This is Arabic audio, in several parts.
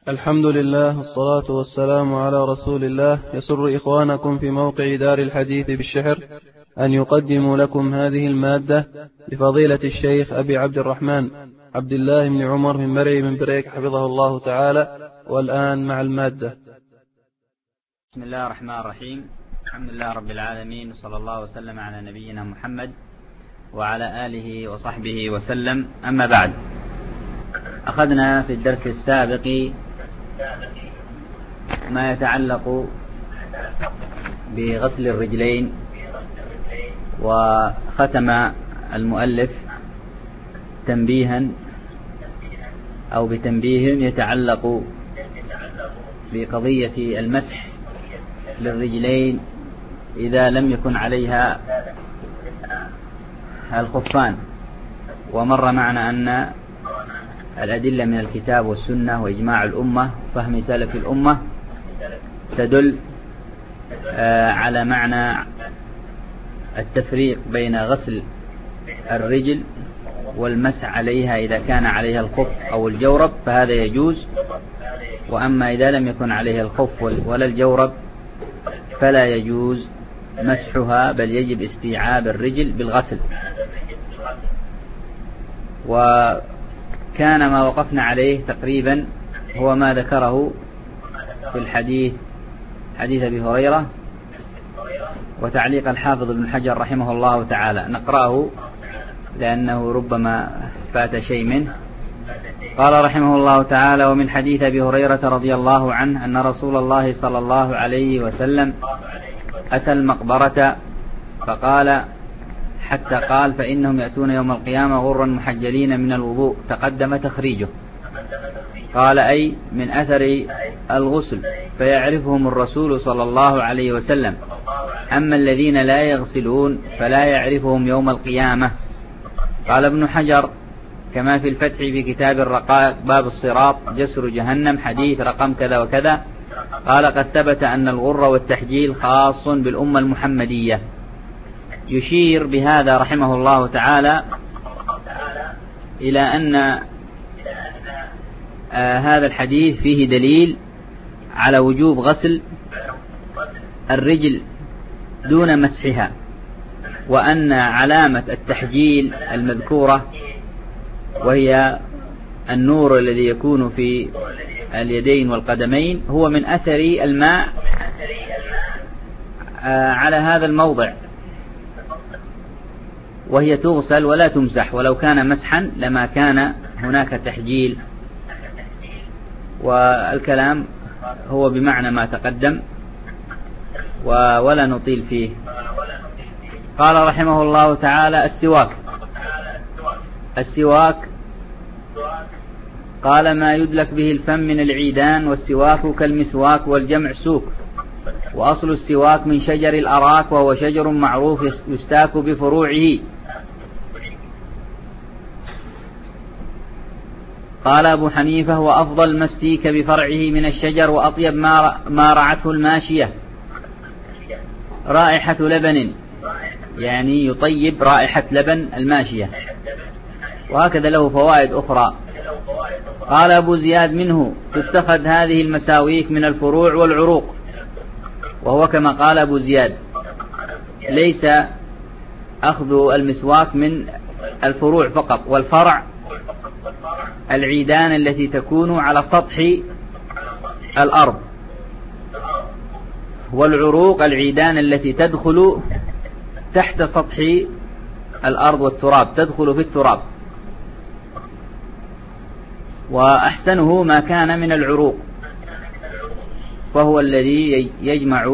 الحمد لله والصلاة والسلام على رسول الله. يسر إخوانكم في موقع دار الحديث بالشحر أن يقدموا لكم هذه المادة لفضيلة الشيخ أبي عبد الرحمن عبد الله بن عمر من مرعي من بريك حفظه الله تعالى. والآن مع المادة. بسم الله الرحمن الرحيم. الحمد لله رب العالمين، وصلى الله وسلم على نبينا محمد وعلى آله وصحبه وسلم. أما بعد، أخذنا في الدرس السابق ما يتعلق بغسل الرجلين، وختم المؤلف تنبيها أو بتنبيه يتعلق بقضية المسح للرجلين إذا لم يكن عليها الخفان. ومر معنا أن الأدلة من الكتاب والسنة وإجماع الأمة وفهم سلف الأمة تدل على معنى التفريق بين غسل الرجل والمسح عليها إذا كان عليها الخف أو الجورب فهذا يجوز، وأما إذا لم يكن عليها الخف ولا الجورب فلا يجوز مسحها، بل يجب استيعاب الرجل بالغسل. وكان ما وقفنا عليه تقريبا هو ما ذكره في حديث أبي هريرة وتعليق الحافظ ابن حجر رحمه الله تعالى. نقرأه لأنه ربما فات شيء منه. قال رحمه الله تعالى: ومن حديث أبي هريرة رضي الله عنه أن رسول الله صلى الله عليه وسلم أتى المقبرة فقال حتى قال: فإنهم يأتون يوم القيامة غرا محجلين من الوضوء. تقدم تخريجه. قال: أي من أثر الغسل، فيعرفهم الرسول صلى الله عليه وسلم. أما الذين لا يغسلون فلا يعرفهم يوم القيامة. قال ابن حجر كما في الفتح في كتاب الرقائق باب الصراط جسر جهنم حديث رقم كذا وكذا. قال: قد ثبت أن الغر والتحجيل خاص بالأمة المحمدية. يشير بهذا رحمه الله تعالى إلى أن هذا الحديث فيه دليل على وجوب غسل الرجل دون مسحها، وأن علامة التحجيل المذكورة وهي النور الذي يكون في اليدين والقدمين هو من أثر الماء على هذا الموضع، وهي تغسل ولا تمسح، ولو كان مسحا لما كان هناك تحجيل. والكلام هو بمعنى ما تقدم ولا نطيل فيه. قال رحمه الله تعالى: السواك قال: ما يدلك به الفم من العيدان، والسواك كالمسواك والجمع سوك. وأصل السواك من شجر الأراك، وهو شجر معروف يستاك بفروعه. قال أبو حنيفة: وأفضل ما استيك بفرعه من الشجر، وأطيب ما رعته الماشية رائحة لبن، يعني يطيب رائحة لبن الماشية. وهكذا له فوائد أخرى. قال أبو زياد: منه تتخذ هذه المساويك من الفروع والعروق. وهو كما قال أبو زياد، ليس أخذ المسواك من الفروع فقط، والفرع العيدان التي تكون على سطح الأرض، والعروق العيدان التي تدخل تحت سطح الأرض والتراب، تدخل في التراب. وأحسنه ما كان من العروق، فهو الذي يجمع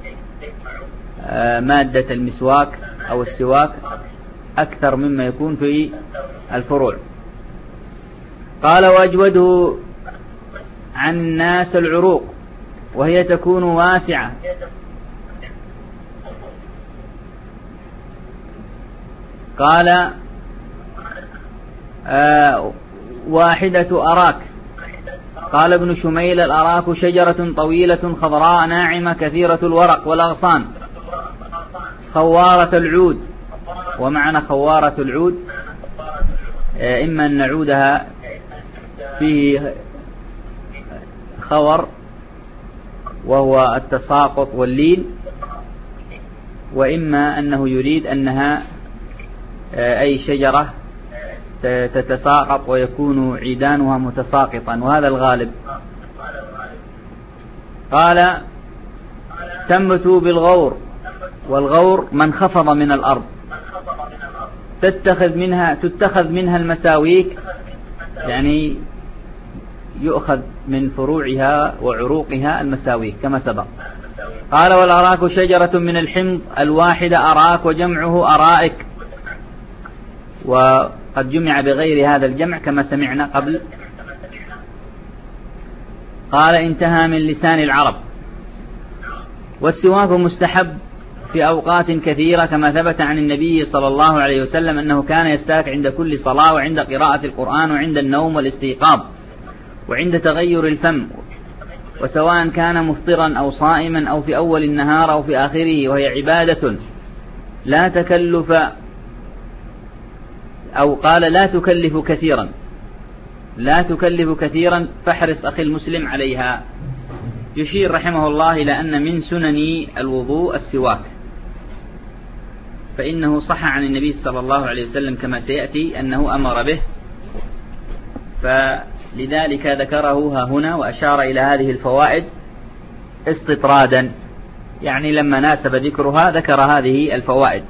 مادة المسواك أو السواك أكثر مما يكون في الفروع. قال: وأجوده عن الناس العروق، وهي تكون واسعة. قال: واحدة أراك. قال ابن شميل: الأراك شجرة طويلة خضراء ناعمة كثيرة الورق والأغصان خوارة العود. ومعنى خوارة العود إما أن نعودها فيه خور وهو التساقط واللين، وإما أنه يريد أنها أي شجرة تتساقط ويكون عيدانها متساقطا، وهذا الغالب. قال تنبت بالغور، والغور ما انخفض من الأرض، تتخذ منها المساويك، يعني يؤخذ من فروعها وعروقها المساويك كما سبق. قال والأراك شجرة من الحمض الواحدة أراك، وجمعه أرائك، وقد جمع بغير هذا الجمع كما سمعنا قبل. قال انتهى من لسان العرب. والسواك مستحب في أوقات كثيرة، كما ثبت عن النبي صلى الله عليه وسلم أنه كان يستاك عند كل صلاة، وعند قراءة القرآن، وعند النوم والاستيقاظ، وعند تغير الفم، وسواء كان مفطرا أو صائما أو في أول النهار أو في آخره، وهي عبادة لا تكلف، أو قال لا تكلف كثيرا، فاحرص أخي المسلم عليها. يشير رحمه الله إلى أن من سنن الوضوء السواك، فإنه صح عن النبي صلى الله عليه وسلم كما سيأتي أنه أمر به، فلذلك ذكره هنا وأشار إلى هذه الفوائد استطرادا، يعني لما ناسب ذكرها ذكر هذه الفوائد.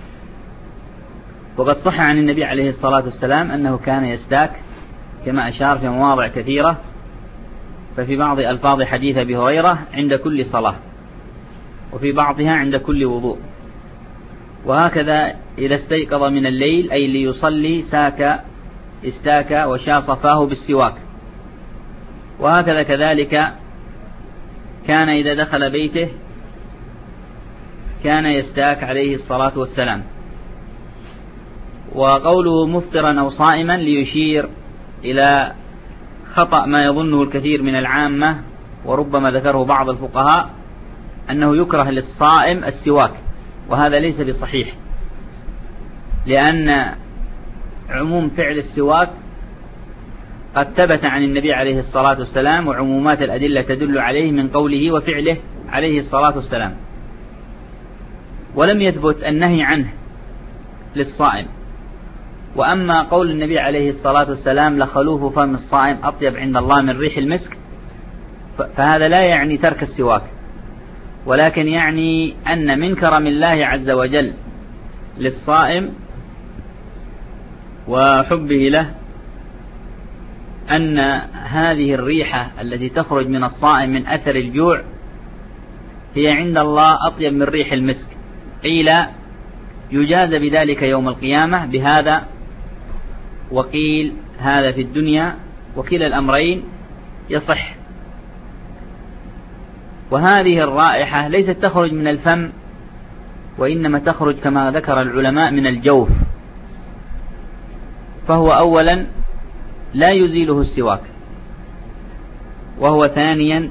وقد صح عن النبي عليه الصلاة والسلام أنه كان يستاك كما أشار في مواضع كثيرة، ففي بعض ألفاظ حديث أبي هريرة عند كل صلاة، وفي بعضها عند كل وضوء. وهكذا إذا استيقظ من الليل أي ليصلي استاك وشاص فاه بالسواك. وهكذا كذلك كان إذا دخل بيته كان يستاك عليه الصلاة والسلام. وقوله مفطرا أو صائما ليشير إلى خطأ ما يظنه الكثير من العامة، وربما ذكره بعض الفقهاء، أنه يكره للصائم السواك، وهذا ليس بصحيح، لأن عموم فعل السواك قد ثبت عن النبي عليه الصلاة والسلام، وعمومات الأدلة تدل عليه من قوله وفعله عليه الصلاة والسلام، ولم يثبت النهي عنه للصائم. وأما قول النبي عليه الصلاة والسلام لخلوف فم الصائم أطيب عند الله من ريح المسك، فهذا لا يعني ترك السواك، ولكن يعني أن من كرم الله عز وجل للصائم وحبه له أن هذه الريحة التي تخرج من الصائم من أثر الجوع هي عند الله أطيب من ريح المسك. قيل يجاز بذلك يوم القيامة بهذا، وقيل هذا في الدنيا، وكلا الأمرين يصح. وهذه الرائحة ليست تخرج من الفم، وإنما تخرج كما ذكر العلماء من الجوف، فهو أولا لا يزيله السواك، وهو ثانيا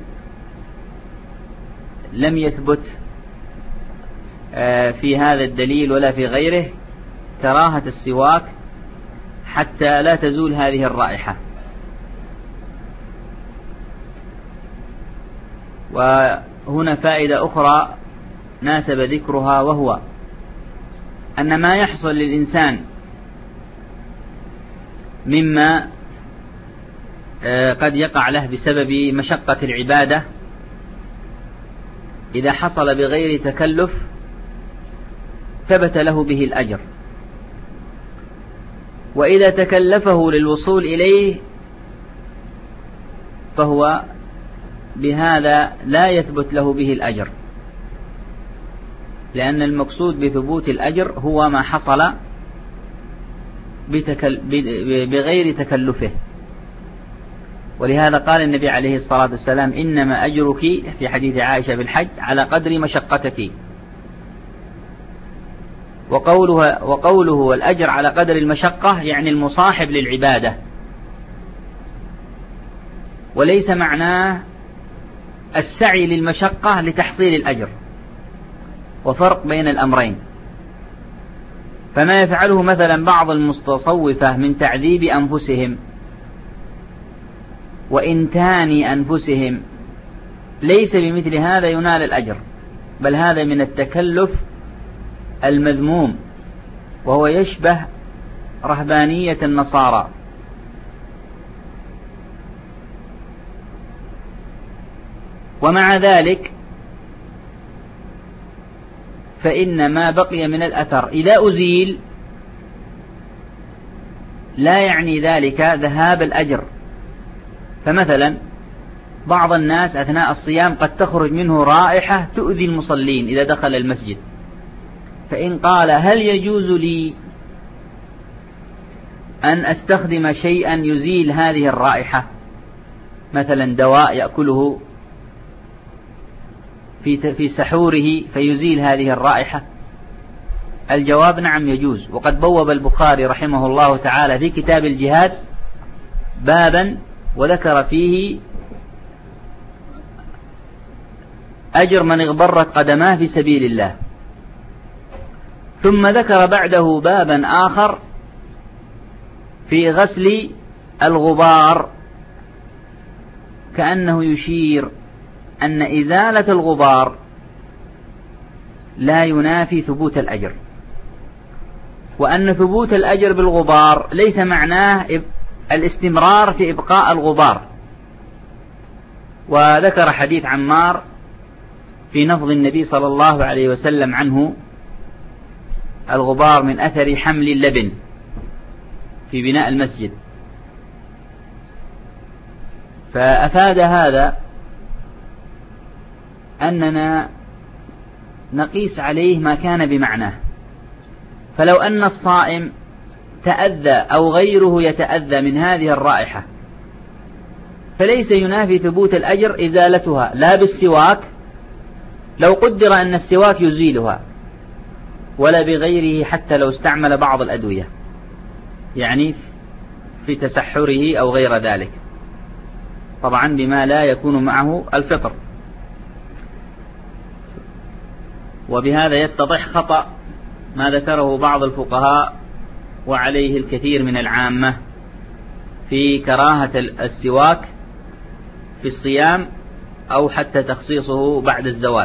لم يثبت في هذا الدليل ولا في غيره كراهة السواك حتى لا تزول هذه الرائحة. وهنا فائدة أخرى ناسب ذكرها، وهو أن ما يحصل للإنسان مما قد يقع له بسبب مشقة العبادة إذا حصل بغير تكلف ثبت له به الأجر، وإذا تكلفه للوصول إليه فهو بهذا لا يثبت له به الأجر، لأن المقصود بثبوت الأجر هو ما حصل بغير تكلفه. ولهذا قال النبي عليه الصلاة والسلام إنما أجرك في حديث عائشة بالحج على قدر مشقتك. وقوله والأجر على قدر المشقة يعني المصاحب للعبادة، وليس معناه السعي للمشقة لتحصيل الأجر، وفرق بين الأمرين. فما يفعله مثلا بعض المستصوفة من تعذيب أنفسهم وإنتان أنفسهم، ليس بمثل هذا ينال الأجر، بل هذا من التكلف المذموم، وهو يشبه رهبانية النصارى. ومع ذلك فإن ما بقي من الأثر إذا أزيل لا يعني ذلك ذهاب الأجر. فمثلا بعض الناس أثناء الصيام قد تخرج منه رائحة تؤذي المصلين إذا دخل المسجد، فإن قال هل يجوز لي أن أستخدم شيئا يزيل هذه الرائحة، مثلا دواء يأكله في سحوره فيزيل هذه الرائحة؟ الجواب نعم يجوز. وقد بوب البخاري رحمه الله تعالى في كتاب الجهاد بابا وذكر فيه أجر من اغبرت قدماه في سبيل الله، ثم ذكر بعده بابا آخر في غسل الغبار، كأنه يشير أن إزالة الغبار لا ينافي ثبوت الأجر، وأن ثبوت الأجر بالغبار ليس معناه الاستمرار في إبقاء الغبار. وذكر حديث عمار في نفض النبي صلى الله عليه وسلم عنه الغبار من أثر حمل اللبن في بناء المسجد، فأفاد هذا أننا نقيس عليه ما كان بمعناه. فلو أن الصائم تأذى أو غيره يتأذى من هذه الرائحة فليس ينافي ثبوت الأجر إزالتها، لا بالسواك لو قدر أن السواك يزيلها، ولا بغيره حتى لو استعمل بعض الأدوية، يعني في تسحره أو غير ذلك، طبعا بما لا يكون معه الفطر. وبهذا يتضح خطأ ما ذكره بعض الفقهاء وعليه الكثير من العامة في كراهة السواك في الصيام أو حتى تخصيصه بعد الزوال.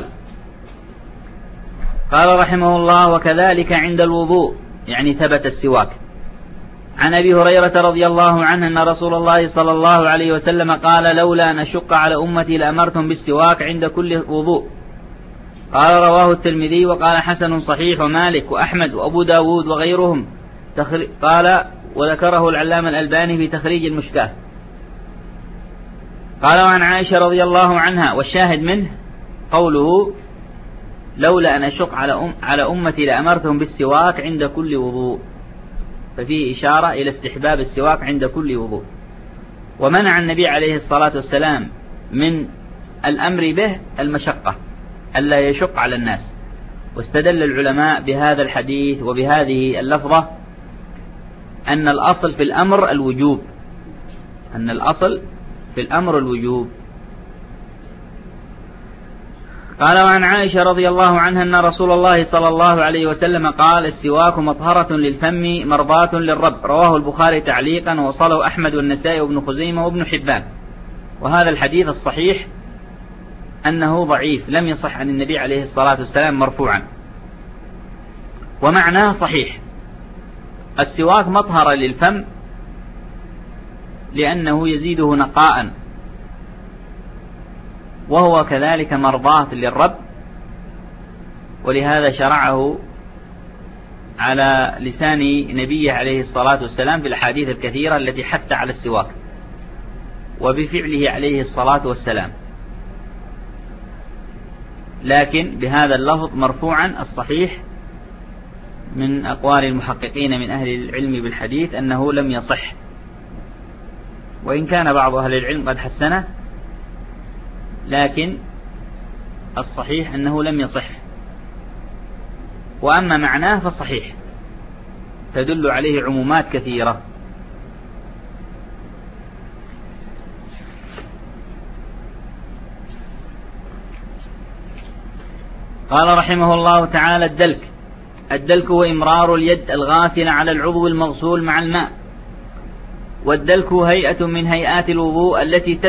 قال رحمه الله: وكذلك عند الوضوء، يعني ثبت السواك. عن أبي هريرة رضي الله عنه أن رسول الله صلى الله عليه وسلم قال: لولا نشق على أمتي لأمرتم بالسواك عند كل وضوء. قال: رواه الترمذي وقال حسن صحيح، ومالك وأحمد وأبو داود وغيرهم. قال وذكره العلامة الألباني في تخريج المشكاة. قال: وعن عائشة رضي الله عنها، والشاهد منه قوله: لولا أن أشق على أمتي لأمرتهم بالسواك عند كل وضوء، ففيه إشارة إلى استحباب السواك عند كل وضوء. ومنع النبي عليه الصلاة والسلام من الأمر به المشقة، ألا يشق على الناس. واستدل العلماء بهذا الحديث وبهذه اللفظة أن الأصل في الأمر الوجوب، أن الأصل في الأمر الوجوب. قال: وعن عائشة رضي الله عنها أن رسول الله صلى الله عليه وسلم قال: السواك مطهرة للفم مرضاة للرب. رواه البخاري تعليقا، ووصله أحمد والنسائي وابن خزيمة وابن حبان. وهذا الحديث الصحيح أنه ضعيف، لم يصح عن النبي عليه الصلاة والسلام مرفوعا، ومعناه صحيح. السواك مطهر للفم لأنه يزيده نقاء، وهو كذلك مرضاة للرب، ولهذا شرعه على لسان نبيه عليه الصلاة والسلام في الأحاديث الكثيرة التي حث على السواك، وبفعله عليه الصلاة والسلام. لكن بهذا اللفظ مرفوعا الصحيح من أقوال المحققين من أهل العلم بالحديث أنه لم يصح، وإن كان بعض أهل العلم قد حسنه، لكن الصحيح أنه لم يصح. وأما معناه فصحيح، تدل عليه عمومات كثيرة. قال رحمه الله تعالى: الدلك هو إمرار اليد الغاسلة على العضو المغسول مع الماء، والدلك هيئة من هيئات الوضوء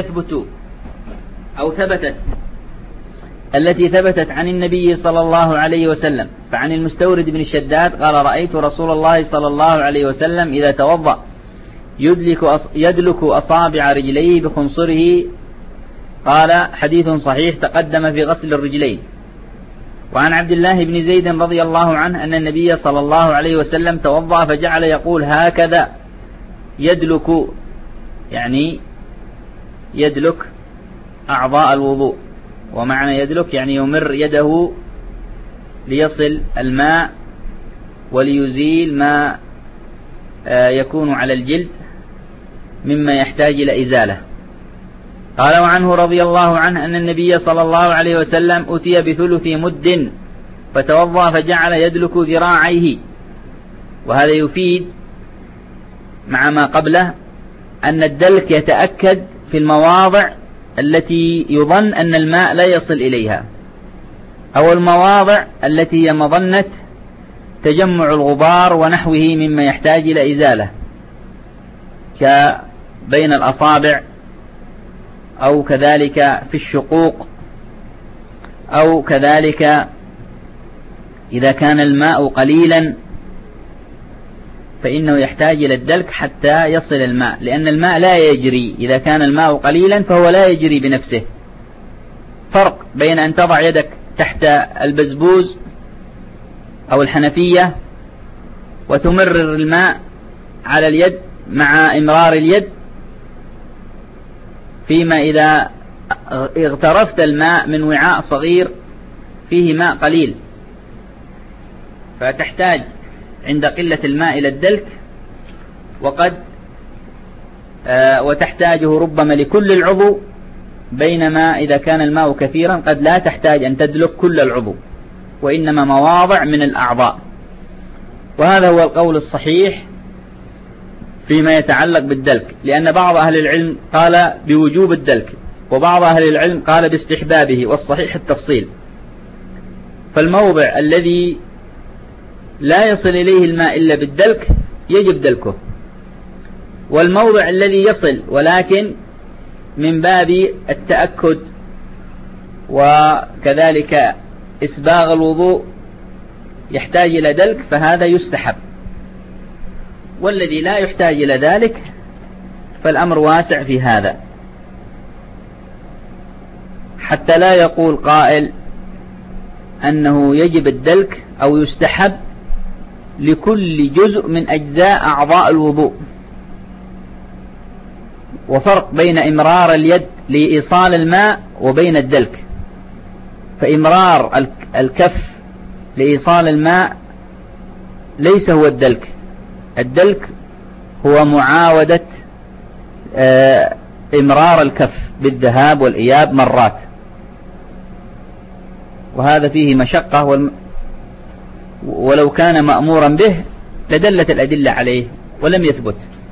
التي ثبتت عن النبي صلى الله عليه وسلم. فعن المستورد بن الشداد قال: رأيت رسول الله صلى الله عليه وسلم إذا توضأ يدلك أصابع رجليه بخنصره. قال: حديث صحيح تقدم في غسل الرجلين. وعن عبد الله بن زيد رضي الله عنه أن النبي صلى الله عليه وسلم توضأ فجعل يقول: هكذا يدلك، يعني يدلك أعضاء الوضوء. ومعنى يدلك يعني يمر يده ليصل الماء وليزيل ما يكون على الجلد مما يحتاج إلى إزالة. قال: وعنه رضي الله عنه أن النبي صلى الله عليه وسلم أتي بثلث مد فتوضأ فجعل يدلك ذراعيه. وهذا يفيد مع ما قبله أن الدلك يتأكد في المواضع التي يظن أن الماء لا يصل إليها، أو المواضع التي هي مظنة تجمع الغبار ونحوه مما يحتاج إلى إزالة، كبين الأصابع، أو كذلك في الشقوق، أو كذلك إذا كان الماء قليلا فإنه يحتاج إلى الدلك حتى يصل الماء، لأن الماء لا يجري. إذا كان الماء قليلا فهو لا يجري بنفسه. فرق بين أن تضع يدك تحت البزبوز أو الحنفية وتمرر الماء على اليد مع إمرار اليد، فيما إذا اغترفت الماء من وعاء صغير فيه ماء قليل فتحتاج عند قلة الماء إلى الدلك، وتحتاجه ربما لكل العضو، بينما إذا كان الماء كثيرا قد لا تحتاج أن تدلك كل العضو وإنما مواضع من الأعضاء. وهذا هو القول الصحيح فيما يتعلق بالدلك، لأن بعض أهل العلم قال بوجوب الدلك وبعض أهل العلم قال باستحبابه، والصحيح التفصيل. فالموضع الذي لا يصل إليه الماء إلا بالدلك يجب دلكه، والموضع الذي يصل ولكن من باب التأكد وكذلك إسباغ الوضوء يحتاج إلى دلك فهذا يستحب. والذي لا يحتاج إلى ذلك فالأمر واسع في هذا، حتى لا يقول قائل أنه يجب الدلك أو يستحب لكل جزء من أجزاء أعضاء الوضوء. وفرق بين إمرار اليد لإيصال الماء وبين الدلك. فإمرار الكف لإيصال الماء ليس هو الدلك. الدلك هو معاودة إمرار الكف بالذهاب والإياب مرات، وهذا فيه مشقة، ولو كان مأمورا به لدلت الأدلة عليه ولم يثبت.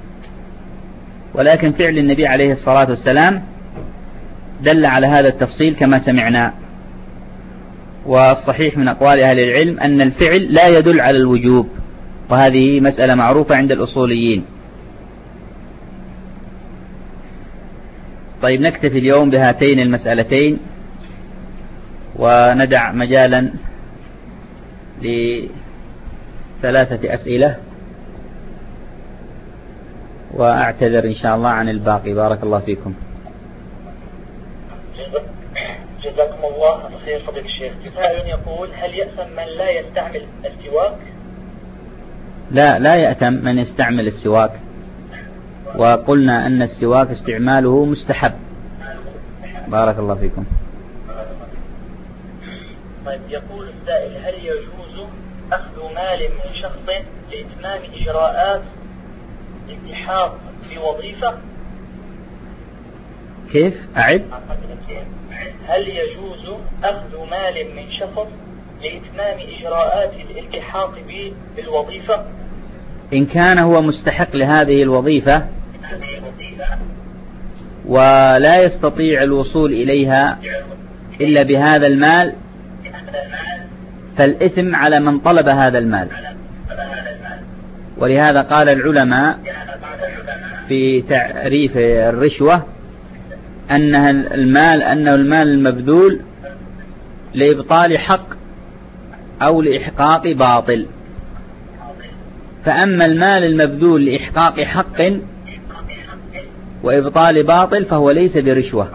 ولكن فعل النبي عليه الصلاة والسلام دل على هذا التفصيل كما سمعنا. والصحيح من أقوال أهل العلم أن الفعل لا يدل على الوجوب، وهذه مسألة معروفة عند الأصوليين. طيب، نكتفي اليوم بهاتين المسألتين وندع مجالا لثلاثة أسئلة، وأعتذر إن شاء الله عن الباقي. بارك الله فيكم. جزاكم الله خير فضيلة الشيخ. سائل يقول: هل يأثم من لا يستعمل السواك؟ لا يأثم من يستعمل السواك، وقلنا أن السواك استعماله مستحب. بارك الله فيكم. طيب، يقول السائل: هل يجوز أخذ مال من شخص لإتمام إجراءات الالتحاق بوظيفة؟ كيف؟ أعد. هل يجوز أخذ مال من شخص لإتمام إجراءات الالتحاق بالوظيفة؟ إن كان هو مستحق لهذه الوظيفة ولا يستطيع الوصول إليها إلا بهذا المال فالإثم على من طلب هذا المال. ولهذا قال العلماء في تعريف الرشوة أنه المال المبذول لإبطال حق أو لإحقاق باطل. فأما المال المبذول لإحقاق حق وإبطال باطل فهو ليس برشوة.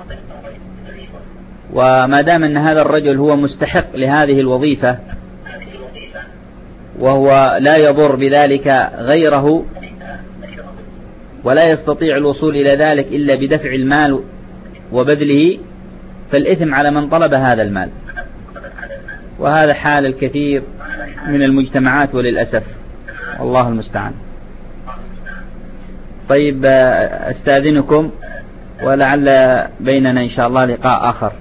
وما دام أن هذا الرجل هو مستحق لهذه الوظيفة وهو لا يضر بذلك غيره ولا يستطيع الوصول إلى ذلك إلا بدفع المال وبذله، فالإثم على من طلب هذا المال. وهذا حال الكثير من المجتمعات وللأسف، والله المستعان. طيب، أستاذنكم، ولعل بيننا إن شاء الله لقاء آخر.